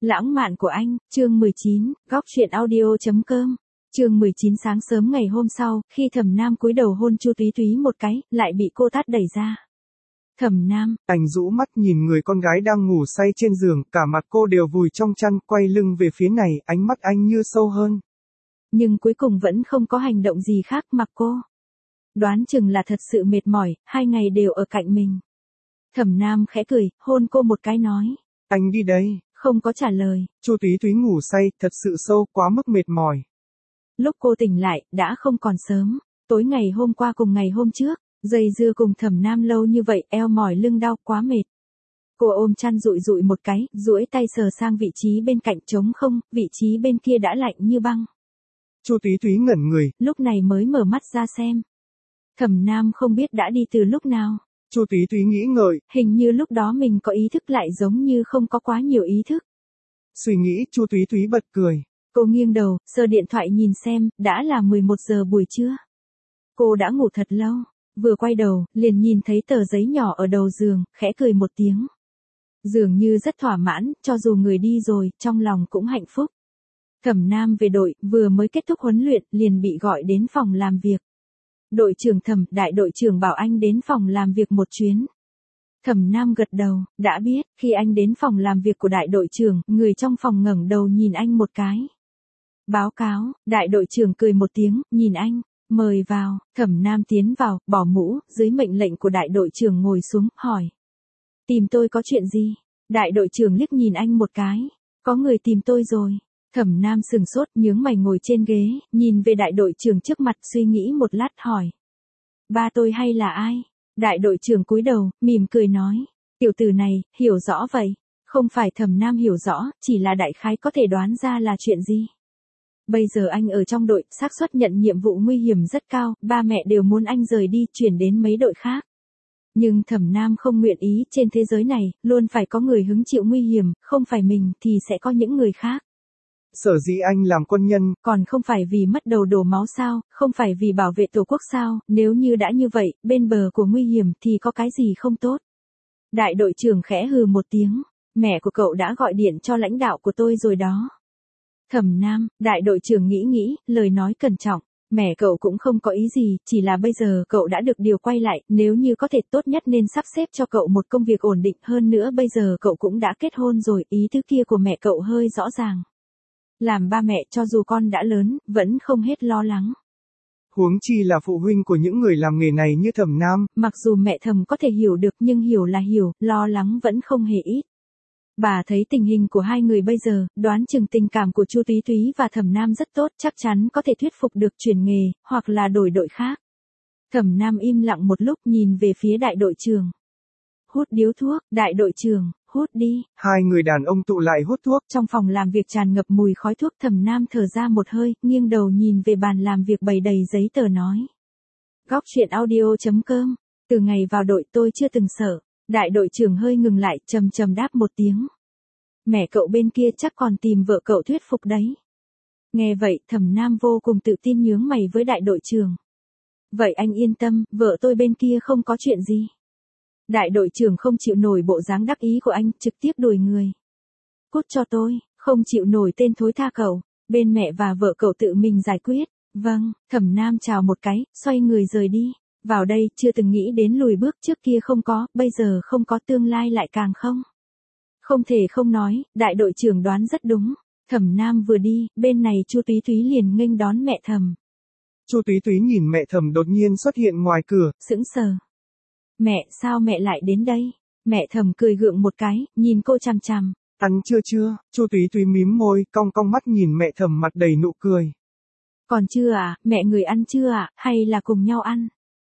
Lãng mạn của anh, chương 19, góc truyện audio.com. Chương 19 sáng sớm ngày hôm sau, khi Thẩm Nam cúi đầu hôn Chu Túy Túy một cái, lại bị cô tát đẩy ra. Thẩm Nam, Anh rũ mắt nhìn người con gái đang ngủ say trên giường, cả mặt cô đều vùi trong chăn, quay lưng về phía này, ánh mắt anh như sâu hơn. Nhưng cuối cùng vẫn không có hành động gì khác mặc cô. Đoán chừng là thật sự mệt mỏi, 2 ngày đều ở cạnh mình. Thẩm Nam khẽ cười, hôn cô một cái nói. Anh đi đây. Không có trả lời. Chu Túy Túy ngủ say, thật sự sâu, quá mức mệt mỏi. Lúc cô tỉnh lại, đã không còn sớm. Tối ngày hôm qua cùng ngày hôm trước, dây dưa cùng Thẩm Nam lâu như vậy, eo mỏi lưng đau quá mệt. Cô ôm chăn dụi dụi một cái, duỗi tay sờ sang vị trí bên cạnh trống không, vị trí bên kia đã lạnh như băng. Chu Túy Túy ngẩn người. Lúc này mới mở mắt ra xem. Thẩm Nam không biết đã đi từ lúc nào. Chu Túy Túy nghĩ ngợi. Hình như lúc đó mình có ý thức lại giống như không có quá nhiều ý thức. Suy nghĩ, Chu Túy Túy bật cười. Cô nghiêng đầu, sờ điện thoại nhìn xem, đã là 11 giờ buổi trưa. Cô đã ngủ thật lâu, vừa quay đầu, liền nhìn thấy tờ giấy nhỏ ở đầu giường, khẽ cười một tiếng. Dường như rất thỏa mãn, cho dù người đi rồi, trong lòng cũng hạnh phúc. Thẩm Nam về đội, vừa mới kết thúc huấn luyện, liền bị gọi đến phòng làm việc. Đội trưởng Thẩm, đại đội trưởng bảo anh đến phòng làm việc một chuyến. Thẩm Nam gật đầu, đã biết, khi anh đến phòng làm việc của đại đội trưởng, người trong phòng ngẩng đầu nhìn anh một cái. Báo cáo, đại đội trưởng cười một tiếng, nhìn anh, mời vào. Thẩm Nam tiến vào, bỏ mũ, dưới mệnh lệnh của đại đội trưởng ngồi xuống, hỏi. Tìm tôi có chuyện gì? Đại đội trưởng liếc nhìn anh một cái. Có người tìm tôi rồi. Thẩm Nam sừng sốt, nhướng mày ngồi trên ghế, nhìn về đại đội trưởng trước mặt, suy nghĩ một lát hỏi. Ba tôi hay là ai? Đại đội trưởng cúi đầu, mỉm cười nói. Tiểu tử này, hiểu rõ vậy. Không phải Thẩm Nam hiểu rõ, chỉ là đại khái có thể đoán ra là chuyện gì. Bây giờ anh ở trong đội, xác suất nhận nhiệm vụ nguy hiểm rất cao, ba mẹ đều muốn anh rời đi, chuyển đến mấy đội khác. Nhưng Thẩm Nam không nguyện ý, trên thế giới này, luôn phải có người hứng chịu nguy hiểm, không phải mình, thì sẽ có những người khác. Sở dĩ anh làm quân nhân, còn không phải vì mất đầu đổ máu sao, không phải vì bảo vệ tổ quốc sao, nếu như đã như vậy, bên bờ của nguy hiểm thì có cái gì không tốt. Đại đội trưởng khẽ hừ một tiếng, mẹ của cậu đã gọi điện cho lãnh đạo của tôi rồi đó. Thẩm Nam, đại đội trưởng nghĩ, lời nói cẩn trọng, mẹ cậu cũng không có ý gì, chỉ là bây giờ cậu đã được điều quay lại, nếu như có thể tốt nhất nên sắp xếp cho cậu một công việc ổn định hơn nữa, bây giờ cậu cũng đã kết hôn rồi, ý tứ kia của mẹ cậu hơi rõ ràng. Làm ba mẹ cho dù con đã lớn, vẫn không hết lo lắng. Huống chi là phụ huynh của những người làm nghề này như Thẩm Nam. Mặc dù mẹ Thẩm có thể hiểu được nhưng hiểu là hiểu, lo lắng vẫn không hề ít. Bà thấy tình hình của hai người bây giờ, đoán chừng tình cảm của Chu Túy Túy và Thẩm Nam rất tốt, chắc chắn có thể thuyết phục được chuyển nghề, hoặc là đổi đội khác. Thẩm Nam im lặng một lúc nhìn về phía đại đội trưởng. Hút điếu thuốc, đại đội trưởng, hút đi. Hai người đàn ông tụ lại hút thuốc. Trong phòng làm việc tràn ngập mùi khói thuốc, Thẩm Nam thở ra một hơi, nghiêng đầu nhìn về bàn làm việc bày đầy giấy tờ nói. Góc truyện audio.com, từ ngày vào đội tôi chưa từng sợ. Đại đội trưởng hơi ngừng lại, trầm đáp một tiếng. Mẹ cậu bên kia chắc còn tìm vợ cậu thuyết phục đấy. Nghe vậy, Thẩm Nam vô cùng tự tin nhướng mày với đại đội trưởng. Vậy anh yên tâm, vợ tôi bên kia không có chuyện gì. Đại đội trưởng không chịu nổi bộ dáng đắc ý của anh, trực tiếp đuổi người. Cút cho tôi, không chịu nổi tên thối tha cậu, bên mẹ và vợ cậu tự mình giải quyết. Vâng, Thẩm Nam chào một cái, xoay người rời đi. Vào đây, chưa từng nghĩ đến lùi bước, trước kia không có, bây giờ không có, tương lai lại càng không. Không thể không nói, đại đội trưởng đoán rất đúng. Thẩm Nam vừa đi, bên này Chu Túy Túy liền nghênh đón mẹ Thẩm. Chu Túy Túy nhìn mẹ Thẩm đột nhiên xuất hiện ngoài cửa, sững sờ. Mẹ, sao mẹ lại đến đây? Mẹ Thẩm cười gượng một cái, nhìn cô chằm chằm. Ăn chưa? Chu Túy Túy mím môi, cong mắt nhìn mẹ Thẩm mặt đầy nụ cười. Còn chưa à, mẹ người ăn chưa à, hay là cùng nhau ăn?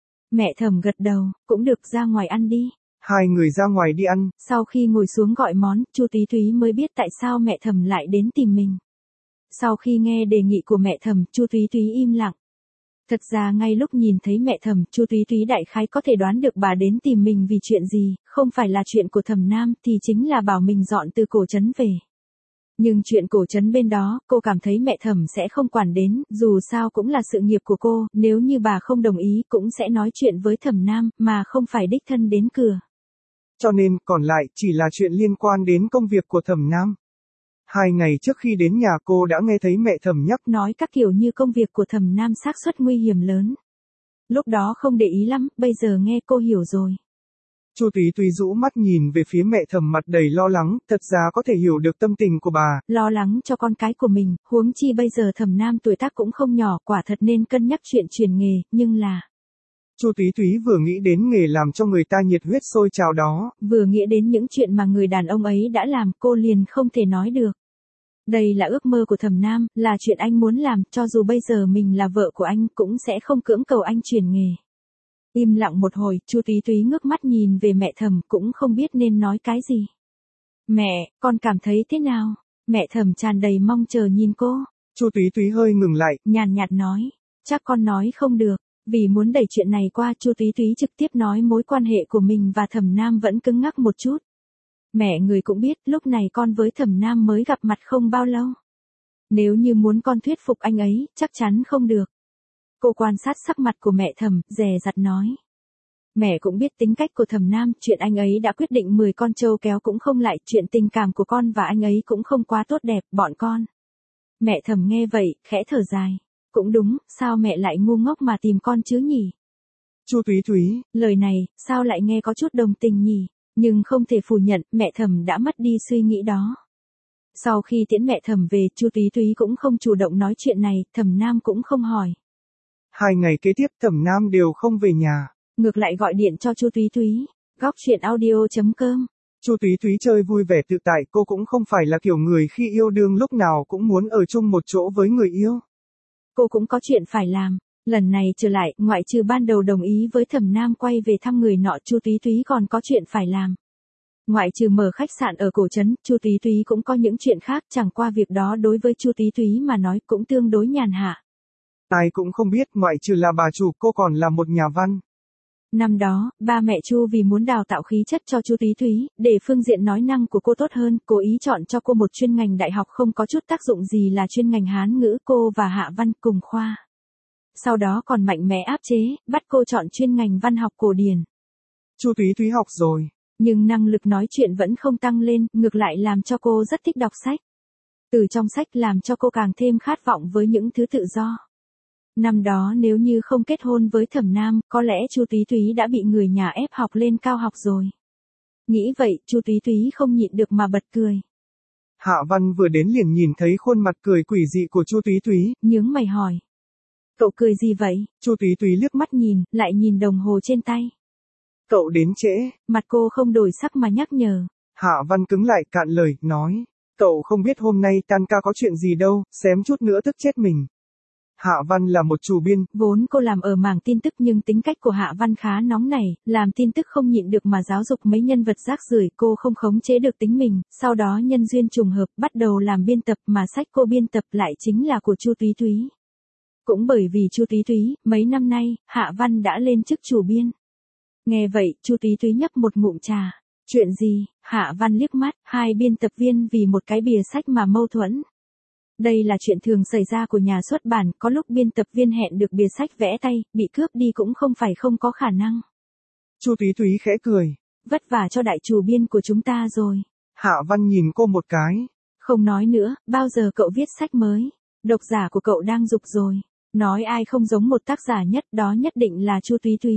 Mẹ Thẩm gật đầu, cũng được, ra ngoài ăn đi. Hai người ra ngoài đi ăn. Sau khi ngồi xuống gọi món, Chu Túy Túy mới biết tại sao mẹ Thẩm lại đến tìm mình. Sau khi nghe đề nghị của mẹ Thẩm, Chu Túy Túy im lặng. Thật ra ngay lúc nhìn thấy mẹ Thẩm, Chu Túy Túy đại khái có thể đoán được bà đến tìm mình vì chuyện gì, không phải là chuyện của Thẩm Nam thì chính là bảo mình dọn từ cổ trấn về. Nhưng chuyện cổ trấn bên đó, cô cảm thấy mẹ Thẩm sẽ không quản đến, dù sao cũng là sự nghiệp của cô, nếu như bà không đồng ý cũng sẽ nói chuyện với Thẩm Nam, mà không phải đích thân đến cửa. Cho nên, còn lại, chỉ là chuyện liên quan đến công việc của Thẩm Nam. 2 ngày trước khi đến nhà cô đã nghe thấy mẹ Thẩm nhắc nói các kiểu như công việc của Thẩm Nam xác suất nguy hiểm lớn. Lúc đó không để ý lắm, bây giờ nghe cô hiểu rồi. Chu Túy Túy rũ mắt nhìn về phía mẹ Thẩm mặt đầy lo lắng, thật ra có thể hiểu được tâm tình của bà. Lo lắng cho con cái của mình, huống chi bây giờ Thẩm Nam tuổi tác cũng không nhỏ, quả thật nên cân nhắc chuyện chuyển nghề, nhưng là... Chu Túy Túy vừa nghĩ đến nghề làm cho người ta nhiệt huyết sôi trào đó, vừa nghĩ đến những chuyện mà người đàn ông ấy đã làm, cô liền không thể nói được. Đây là ước mơ của Thẩm Nam, là chuyện anh muốn làm, cho dù bây giờ mình là vợ của anh cũng sẽ không cưỡng cầu anh chuyển nghề. Im lặng một hồi, Chu Túy Túy ngước mắt nhìn về mẹ Thẩm cũng không biết nên nói cái gì. Mẹ, con cảm thấy thế nào? Mẹ Thẩm tràn đầy mong chờ nhìn cô. Chu Túy Túy hơi ngừng lại, nhàn nhạt nói, chắc con nói không được. Vì muốn đẩy chuyện này qua, Chu Túy Túy trực tiếp nói mối quan hệ của mình và Thẩm Nam vẫn cứng ngắc một chút. Mẹ người cũng biết, lúc này con với Thẩm Nam mới gặp mặt không bao lâu. Nếu như muốn con thuyết phục anh ấy, chắc chắn không được. Cô quan sát sắc mặt của mẹ Thẩm, dè dặt nói. Mẹ cũng biết tính cách của Thẩm Nam, chuyện anh ấy đã quyết định 10 con trâu kéo cũng không lại, chuyện tình cảm của con và anh ấy cũng không quá tốt đẹp, bọn con. Mẹ Thẩm nghe vậy, khẽ thở dài. Cũng đúng, sao mẹ lại ngu ngốc mà tìm con chứ nhỉ? Chu Túy Túy, lời này, sao lại nghe có chút đồng tình nhỉ? Nhưng không thể phủ nhận, mẹ Thẩm đã mất đi suy nghĩ đó. Sau khi tiễn mẹ Thẩm về, Chu Túy Túy cũng không chủ động nói chuyện này, Thẩm Nam cũng không hỏi. 2 ngày kế tiếp Thẩm Nam đều không về nhà. Ngược lại gọi điện cho Chu Túy Túy. Góc chuyện audio.com. Chu Túy Túy chơi vui vẻ tự tại, cô cũng không phải là kiểu người khi yêu đương lúc nào cũng muốn ở chung một chỗ với người yêu. Cô cũng có chuyện phải làm. Lần này trở lại, ngoại trừ ban đầu đồng ý với Thẩm Nam quay về thăm người nọ, Chu Túy Túy còn có chuyện phải làm. Ngoại trừ mở khách sạn ở cổ trấn, Chu Túy Túy cũng có những chuyện khác, chẳng qua việc đó đối với Chu Túy Túy mà nói cũng tương đối nhàn hạ. Ai cũng không biết, ngoại trừ là bà chủ, cô còn là một nhà văn. Năm đó, ba mẹ Chu vì muốn đào tạo khí chất cho Chu Túy Túy, để phương diện nói năng của cô tốt hơn, cố ý chọn cho cô một chuyên ngành đại học không có chút tác dụng gì là chuyên ngành Hán ngữ, cô và Hạ Văn cùng khoa. Sau đó còn mạnh mẽ áp chế, bắt cô chọn chuyên ngành văn học cổ điển. Chu Túy Túy học rồi, nhưng năng lực nói chuyện vẫn không tăng lên, ngược lại làm cho cô rất thích đọc sách. Từ trong sách làm cho cô càng thêm khát vọng với những thứ tự do. Năm đó nếu như không kết hôn với Thẩm Nam, có lẽ Chu Túy Túy đã bị người nhà ép học lên cao học rồi. Nghĩ vậy, Chu Túy Túy không nhịn được mà bật cười. Hạ Văn vừa đến liền nhìn thấy khuôn mặt cười quỷ dị của Chu Túy Túy, nhướng mày hỏi. Cậu cười gì vậy? Chu Túy Túy liếc mắt nhìn, lại nhìn đồng hồ trên tay. Cậu đến trễ. Mặt cô không đổi sắc mà nhắc nhở. Hạ Văn cứng lại cạn lời, nói. Cậu không biết hôm nay tan ca có chuyện gì đâu, xém chút nữa tức chết mình. Hạ Văn là một chủ biên. Vốn cô làm ở mảng tin tức nhưng tính cách của Hạ Văn khá nóng nảy, làm tin tức không nhịn được mà giáo dục mấy nhân vật rác rưởi, cô không khống chế được tính mình, sau đó nhân duyên trùng hợp bắt đầu làm biên tập mà sách cô biên tập lại chính là của Chu Túy Túy. Cũng bởi vì Chu Túy Túy, mấy năm nay, Hạ Văn đã lên chức chủ biên. Nghe vậy, Chu Túy Túy nhấp một ngụm trà. Chuyện gì? Hạ Văn liếc mắt, hai biên tập viên vì một cái bìa sách mà mâu thuẫn. Đây là chuyện thường xảy ra của nhà xuất bản, có lúc biên tập viên hẹn được bìa sách vẽ tay, bị cướp đi cũng không phải không có khả năng. Chu Túy Túy khẽ cười. Vất vả cho đại chủ biên của chúng ta rồi. Hạ Văn nhìn cô một cái. Không nói nữa, bao giờ cậu viết sách mới? Độc giả của cậu đang giục rồi. Nói ai không giống một tác giả nhất, đó nhất định là Chu Túy Túy.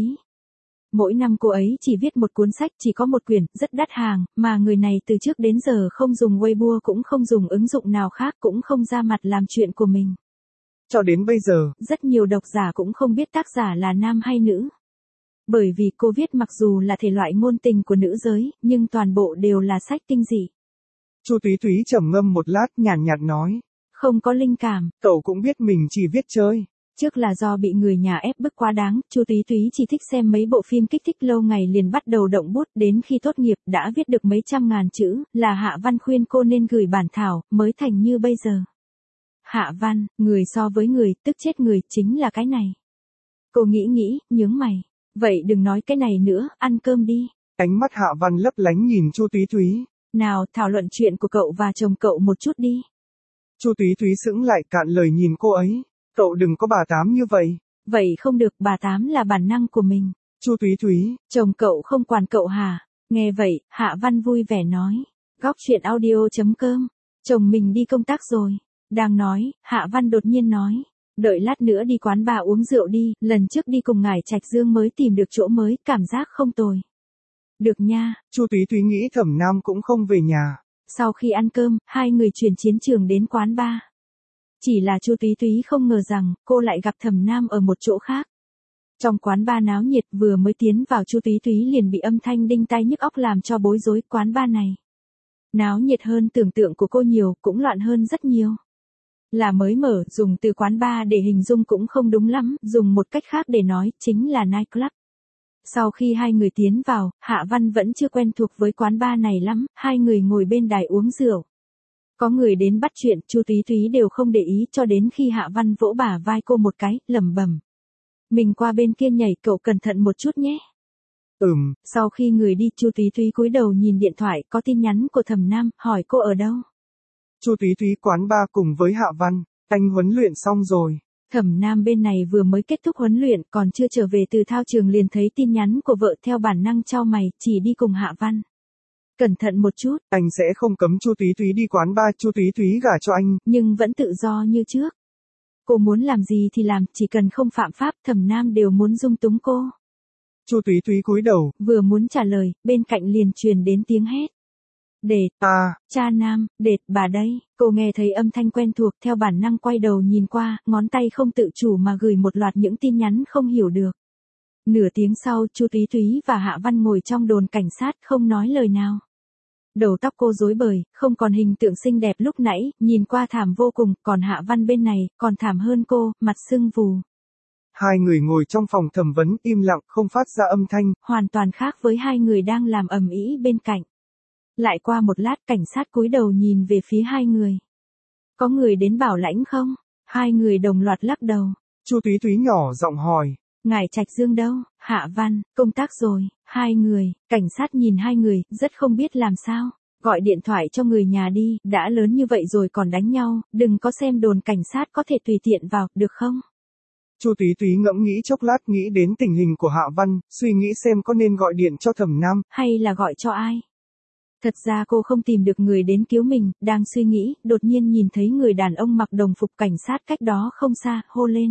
Mỗi năm cô ấy chỉ viết một cuốn sách, chỉ có một quyển, rất đắt hàng, mà người này từ trước đến giờ không dùng Weibo cũng không dùng ứng dụng nào khác, cũng không ra mặt làm chuyện của mình. Cho đến bây giờ, rất nhiều độc giả cũng không biết tác giả là nam hay nữ. Bởi vì cô viết mặc dù là thể loại ngôn tình của nữ giới, nhưng toàn bộ đều là sách kinh dị. Chu Túy Túy trầm ngâm một lát, nhàn nhạt nói. Không có linh cảm. Cậu cũng biết mình chỉ viết chơi. Trước là do bị người nhà ép bức quá đáng, Chu Túy Túy chỉ thích xem mấy bộ phim kích thích lâu ngày liền bắt đầu động bút, đến khi tốt nghiệp đã viết được mấy trăm ngàn chữ, là Hạ Văn khuyên cô nên gửi bản thảo, mới thành như bây giờ. Hạ Văn, người so với người, tức chết người, chính là cái này. Cô nghĩ, nhướng mày. Vậy đừng nói cái này nữa, ăn cơm đi. Ánh mắt Hạ Văn lấp lánh nhìn Chu Túy Túy. Nào, thảo luận chuyện của cậu và chồng cậu một chút đi. Chu Túy Túy sững lại cạn lời nhìn cô ấy. Cậu đừng có bà Tám như vậy. Vậy không được, bà Tám là bản năng của mình. Chu Túy Túy. Chồng cậu không quản cậu hả? Nghe vậy, Hạ Văn vui vẻ nói. Góc chuyện audio.com Chồng mình đi công tác rồi. Đang nói, Hạ Văn đột nhiên nói. Đợi lát nữa đi quán bar uống rượu đi, lần trước đi cùng ngải Trạch Dương mới tìm được chỗ mới, cảm giác không tồi. Được nha. Chu Túy Túy nghĩ Thẩm Nam cũng không về nhà. Sau khi ăn cơm, hai người chuyển chiến trường đến quán bar. Chỉ là Chu Túy Túy không ngờ rằng, cô lại gặp Thẩm Nam ở một chỗ khác. Trong quán bar náo nhiệt vừa mới tiến vào Chu Túy Túy liền bị âm thanh đinh tai nhức óc làm cho bối rối. Quán bar này náo nhiệt hơn tưởng tượng của cô nhiều, cũng loạn hơn rất nhiều. Là mới mở, dùng từ quán bar để hình dung cũng không đúng lắm, dùng một cách khác để nói, chính là nightclub. Sau khi hai người tiến vào, Hạ Văn vẫn chưa quen thuộc với quán bar này lắm, hai người ngồi bên đài uống rượu. Có người đến bắt chuyện, Chu Túy Túy đều không để ý cho đến khi Hạ Văn vỗ bả vai cô một cái, lẩm bẩm. Mình qua bên kia nhảy, cậu cẩn thận một chút nhé. Sau khi người đi, Chu Túy Túy cúi đầu nhìn điện thoại, có tin nhắn của Thẩm Nam, hỏi cô ở đâu. Chu Túy Túy quán bar cùng với Hạ Văn, anh huấn luyện xong rồi. Thẩm Nam bên này vừa mới kết thúc huấn luyện, còn chưa trở về từ thao trường liền thấy tin nhắn của vợ, theo bản năng chau mày, chỉ đi cùng Hạ Văn. Cẩn thận một chút. Anh sẽ không cấm Chu Túy Túy đi quán bar, Chu Túy Túy gả cho anh. Nhưng vẫn tự do như trước. Cô muốn làm gì thì làm, chỉ cần không phạm pháp, Thẩm Nam đều muốn dung túng cô. Chu Túy Túy cúi đầu. Vừa muốn trả lời, bên cạnh liền truyền đến tiếng hét. Đệt, cha Nam, đệt, bà đây. Cô nghe thấy âm thanh quen thuộc, theo bản năng quay đầu nhìn qua, ngón tay không tự chủ mà gửi một loạt những tin nhắn không hiểu được. Nửa tiếng sau, Chu Túy Túy và Hạ Văn ngồi trong đồn cảnh sát không nói lời nào. Đầu tóc cô rối bời, không còn hình tượng xinh đẹp lúc nãy, nhìn qua thảm vô cùng, còn Hạ Văn bên này, còn thảm hơn cô, mặt sưng vù. Hai người ngồi trong phòng thẩm vấn, im lặng, không phát ra âm thanh. Hoàn toàn khác với hai người đang làm ầm ĩ bên cạnh. Lại qua một lát, cảnh sát cúi đầu nhìn về phía hai người. Có người đến bảo lãnh không? Hai người đồng loạt lắc đầu. Chu Túy Túy nhỏ giọng hỏi. Ngải Trạch Dương đâu? Hạ Văn, công tác rồi. Hai người, cảnh sát nhìn hai người, rất không biết làm sao. Gọi điện thoại cho người nhà đi, đã lớn như vậy rồi còn đánh nhau, đừng có xem đồn cảnh sát có thể tùy tiện vào, được không? Chu Túy Túy ngẫm nghĩ chốc lát, nghĩ đến tình hình của Hạ Văn, suy nghĩ xem có nên gọi điện cho Thẩm Nam, hay là gọi cho ai. Thật ra cô không tìm được người đến cứu mình, đang suy nghĩ, đột nhiên nhìn thấy người đàn ông mặc đồng phục cảnh sát cách đó không xa, hô lên.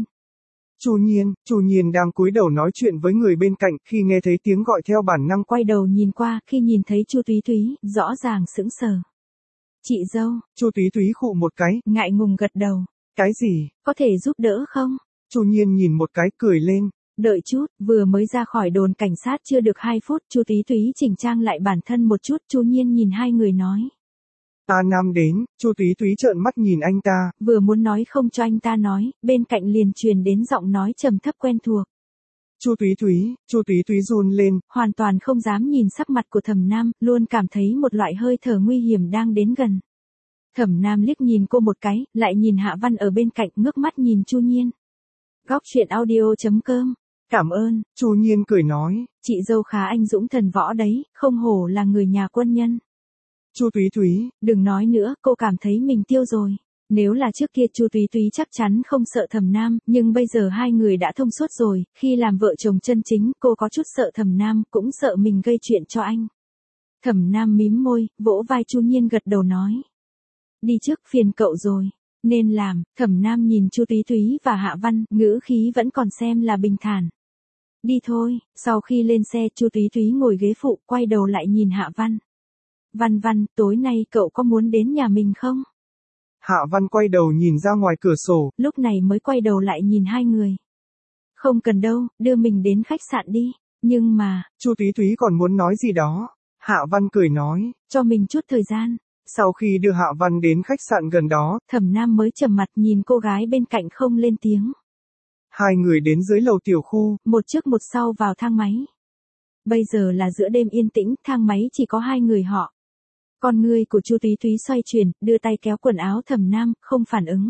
Chu Nhiên đang cúi đầu nói chuyện với người bên cạnh, khi nghe thấy tiếng gọi theo bản năng quay đầu nhìn qua, khi nhìn thấy Chu Túy Túy, rõ ràng sững sờ. Chị dâu. Chu Túy Túy khụ một cái, ngại ngùng gật đầu. Cái gì? Có thể giúp đỡ không? Chu Nhiên nhìn một cái, cười lên. Đợi chút, vừa mới ra khỏi đồn cảnh sát chưa được 2 phút, Chu Túy Túy chỉnh trang lại bản thân một chút, Chu Nhiên nhìn hai người nói. Ta Nam đến, Chu Túy Túy trợn mắt nhìn anh ta. Vừa muốn nói không cho anh ta nói, bên cạnh liền truyền đến giọng nói trầm thấp quen thuộc. Chu Túy Túy run lên, hoàn toàn không dám nhìn sắc mặt của Thẩm Nam, luôn cảm thấy một loại hơi thở nguy hiểm đang đến gần. Thẩm Nam liếc nhìn cô một cái, lại nhìn Hạ Văn ở bên cạnh, ngước mắt nhìn Chu Nhiên. Góc truyện audio.com. Cảm ơn. Chu Nhiên cười nói. Chị dâu khá anh dũng thần võ đấy, không hổ là người nhà quân nhân. Chu Túy Túy. Đừng nói nữa, cô cảm thấy mình tiêu rồi. Nếu là trước kia Chu Túy Túy chắc chắn không sợ Thẩm Nam, nhưng bây giờ hai người đã thông suốt rồi, khi làm vợ chồng chân chính, cô có chút sợ Thẩm Nam, cũng sợ mình gây chuyện cho anh. Thẩm Nam mím môi, vỗ vai Chu Nhiên gật đầu nói. Đi trước, phiền cậu rồi. Nên làm. Thẩm Nam nhìn Chu Túy Túy và Hạ Văn, ngữ khí vẫn còn xem là bình thản. Đi thôi. Sau khi lên xe, Chu Túy Túy ngồi ghế phụ, quay đầu lại nhìn Hạ Văn. Văn, tối nay cậu có muốn đến nhà mình không? Hạ Văn quay đầu nhìn ra ngoài cửa sổ, lúc này mới quay đầu lại nhìn hai người. Không cần đâu, đưa mình đến khách sạn đi. Nhưng mà, Chu Túy Túy còn muốn nói gì đó. Hạ Văn cười nói, cho mình chút thời gian. Sau khi đưa Hạ Văn đến khách sạn gần đó, Thẩm Nam mới trầm mặt nhìn cô gái bên cạnh không lên tiếng. Hai người đến dưới lầu tiểu khu, một trước một sau vào thang máy. Bây giờ là giữa đêm yên tĩnh, thang máy chỉ có hai người họ. Con ngươi của Chu Túy Túy xoay chuyển, đưa tay kéo quần áo Thẩm Nam, không phản ứng.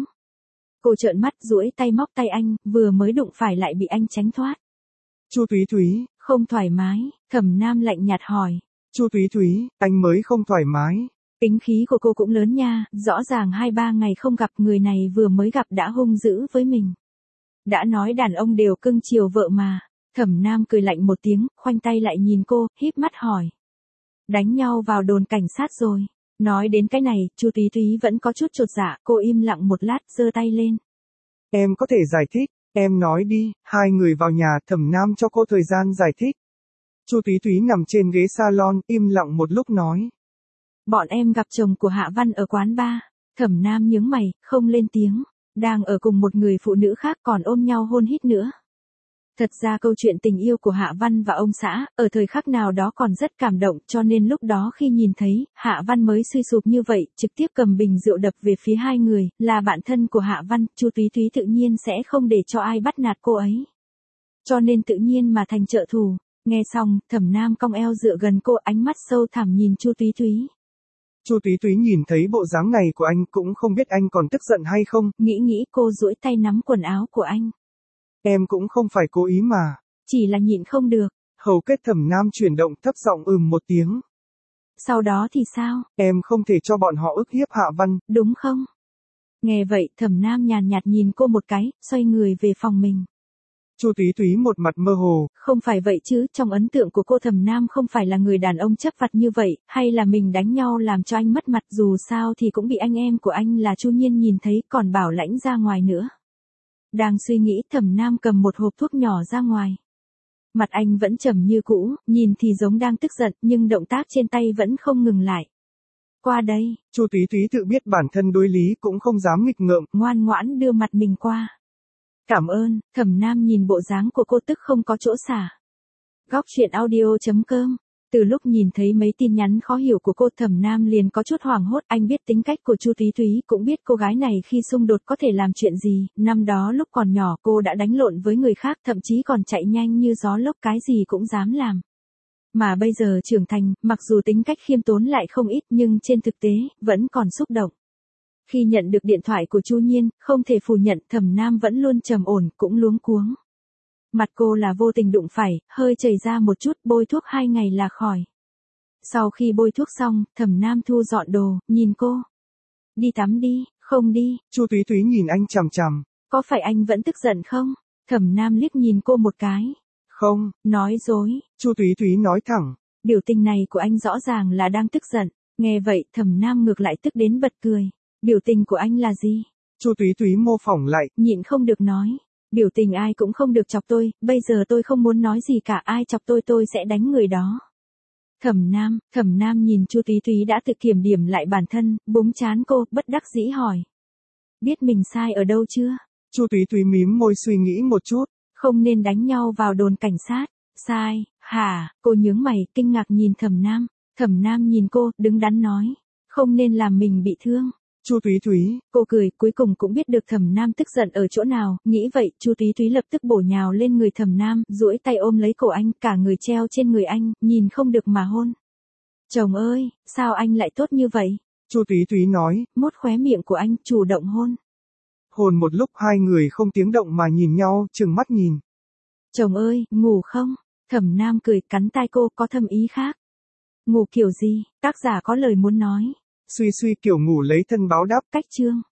Cô trợn mắt, duỗi tay móc tay anh, vừa mới đụng phải lại bị anh tránh thoát. Chu Túy Túy, không thoải mái, Thẩm Nam lạnh nhạt hỏi. Chu Túy Túy, anh mới không thoải mái. Tính khí của cô cũng lớn nha, rõ ràng 2-3 ngày không gặp, người này vừa mới gặp đã hung dữ với mình. Đã nói đàn ông đều cưng chiều vợ mà. Thẩm Nam cười lạnh một tiếng, khoanh tay lại nhìn cô, híp mắt hỏi. Đánh nhau vào đồn cảnh sát rồi. Nói đến cái này, Chu Túy Túy vẫn có chút chột dạ, cô im lặng một lát, giơ tay lên. Em có thể giải thích, em nói đi, hai người vào nhà, Thẩm Nam cho cô thời gian giải thích. Chu Túy Túy nằm trên ghế salon, im lặng một lúc nói. Bọn em gặp chồng của Hạ Văn ở quán bar. Thẩm Nam nhướng mày, không lên tiếng. Đang ở cùng một người phụ nữ khác còn ôm nhau hôn hít nữa. Thật ra câu chuyện tình yêu của Hạ Văn và ông xã, ở thời khắc nào đó còn rất cảm động, cho nên lúc đó khi nhìn thấy, Hạ Văn mới suy sụp như vậy, trực tiếp cầm bình rượu đập về phía hai người, là bạn thân của Hạ Văn, Chu Túy Túy tự nhiên sẽ không để cho ai bắt nạt cô ấy. Cho nên tự nhiên mà thành trợ thủ. Nghe xong, Thẩm Nam cong eo dựa gần cô, ánh mắt sâu thẳm nhìn Chu Túy Túy. Chu Túy Túy nhìn thấy bộ dáng này của anh cũng không biết anh còn tức giận hay không. Nghĩ cô duỗi tay nắm quần áo của anh. Em cũng không phải cố ý mà. Chỉ là nhịn không được. Hầu kết Thẩm Nam chuyển động thấp giọng một tiếng. Sau đó thì sao? Em không thể cho bọn họ ức hiếp Hạ Văn. Đúng không? Nghe vậy, Thẩm Nam nhàn nhạt nhìn cô một cái, xoay người về phòng mình. Chu Túy Túy một mặt mơ hồ. Không phải vậy chứ, trong ấn tượng của cô Thẩm Nam không phải là người đàn ông chấp vặt như vậy, hay là mình đánh nhau làm cho anh mất mặt, dù sao thì cũng bị anh em của anh là Chu Nhiên nhìn thấy, còn bảo lãnh ra ngoài nữa. Đang suy nghĩ, Thẩm Nam cầm một hộp thuốc nhỏ ra ngoài. Mặt anh vẫn trầm như cũ, nhìn thì giống đang tức giận, nhưng động tác trên tay vẫn không ngừng lại. Qua đây. Chu Túy Túy tự biết bản thân đối lý cũng không dám nghịch ngợm, ngoan ngoãn đưa mặt mình qua. Cảm ơn. Thẩm Nam nhìn bộ dáng của cô tức không có chỗ xả. Góc truyện audio.com. Từ lúc nhìn thấy mấy tin nhắn khó hiểu của cô, Thẩm Nam liền có chút hoảng hốt, anh biết tính cách của Chu Túy Túy, cũng biết cô gái này khi xung đột có thể làm chuyện gì, năm đó lúc còn nhỏ cô đã đánh lộn với người khác, thậm chí còn chạy nhanh như gió lốc, cái gì cũng dám làm. Mà bây giờ trưởng thành, mặc dù tính cách khiêm tốn lại không ít nhưng trên thực tế, vẫn còn xúc động. Khi nhận được điện thoại của Chu Nhiên, không thể phủ nhận Thẩm Nam vẫn luôn trầm ổn, cũng luống cuống. Mặt cô là vô tình đụng phải, hơi chảy ra một chút, bôi thuốc 2 ngày là khỏi. Sau khi bôi thuốc xong, Thẩm Nam thu dọn đồ, nhìn cô. Đi tắm đi, không đi. Chu Túy Túy nhìn anh chằm chằm. Có phải anh vẫn tức giận không? Thẩm Nam liếc nhìn cô một cái. Không. Nói dối. Chu Túy Túy nói thẳng. Biểu tình này của anh rõ ràng là đang tức giận. Nghe vậy, Thẩm Nam ngược lại tức đến bật cười. Biểu tình của anh là gì? Chu Túy Túy mô phỏng lại. Nhịn không được nói. Biểu tình ai cũng không được chọc tôi, bây giờ tôi không muốn nói gì cả, ai chọc tôi sẽ đánh người đó. Thẩm Nam nhìn Chu Túy Túy đã tự kiểm điểm lại bản thân, búng trán cô, bất đắc dĩ hỏi. Biết mình sai ở đâu chưa? Chu Túy Túy mím môi suy nghĩ một chút. Không nên đánh nhau vào đồn cảnh sát. Sai, hả? Cô nhướng mày, kinh ngạc nhìn Thẩm Nam. Thẩm Nam nhìn cô, đứng đắn nói. Không nên làm mình bị thương. Chu Túy Túy. Cô cười, cuối cùng cũng biết được Thẩm Nam tức giận ở chỗ nào, nghĩ vậy, Chu Túy Túy lập tức bổ nhào lên người Thẩm Nam, duỗi tay ôm lấy cổ anh, cả người treo trên người anh, nhìn không được mà hôn. Chồng ơi, sao anh lại tốt như vậy? Chu Túy Túy nói, mốt khóe miệng của anh, chủ động hôn. Hôn một lúc hai người không tiếng động mà nhìn nhau, trừng mắt nhìn. Chồng ơi, ngủ không? Thẩm Nam cười, cắn tai cô, có thâm ý khác. Ngủ kiểu gì? Tác giả có lời muốn nói. Suy kiểu ngủ lấy thân báo đáp. Cách chương.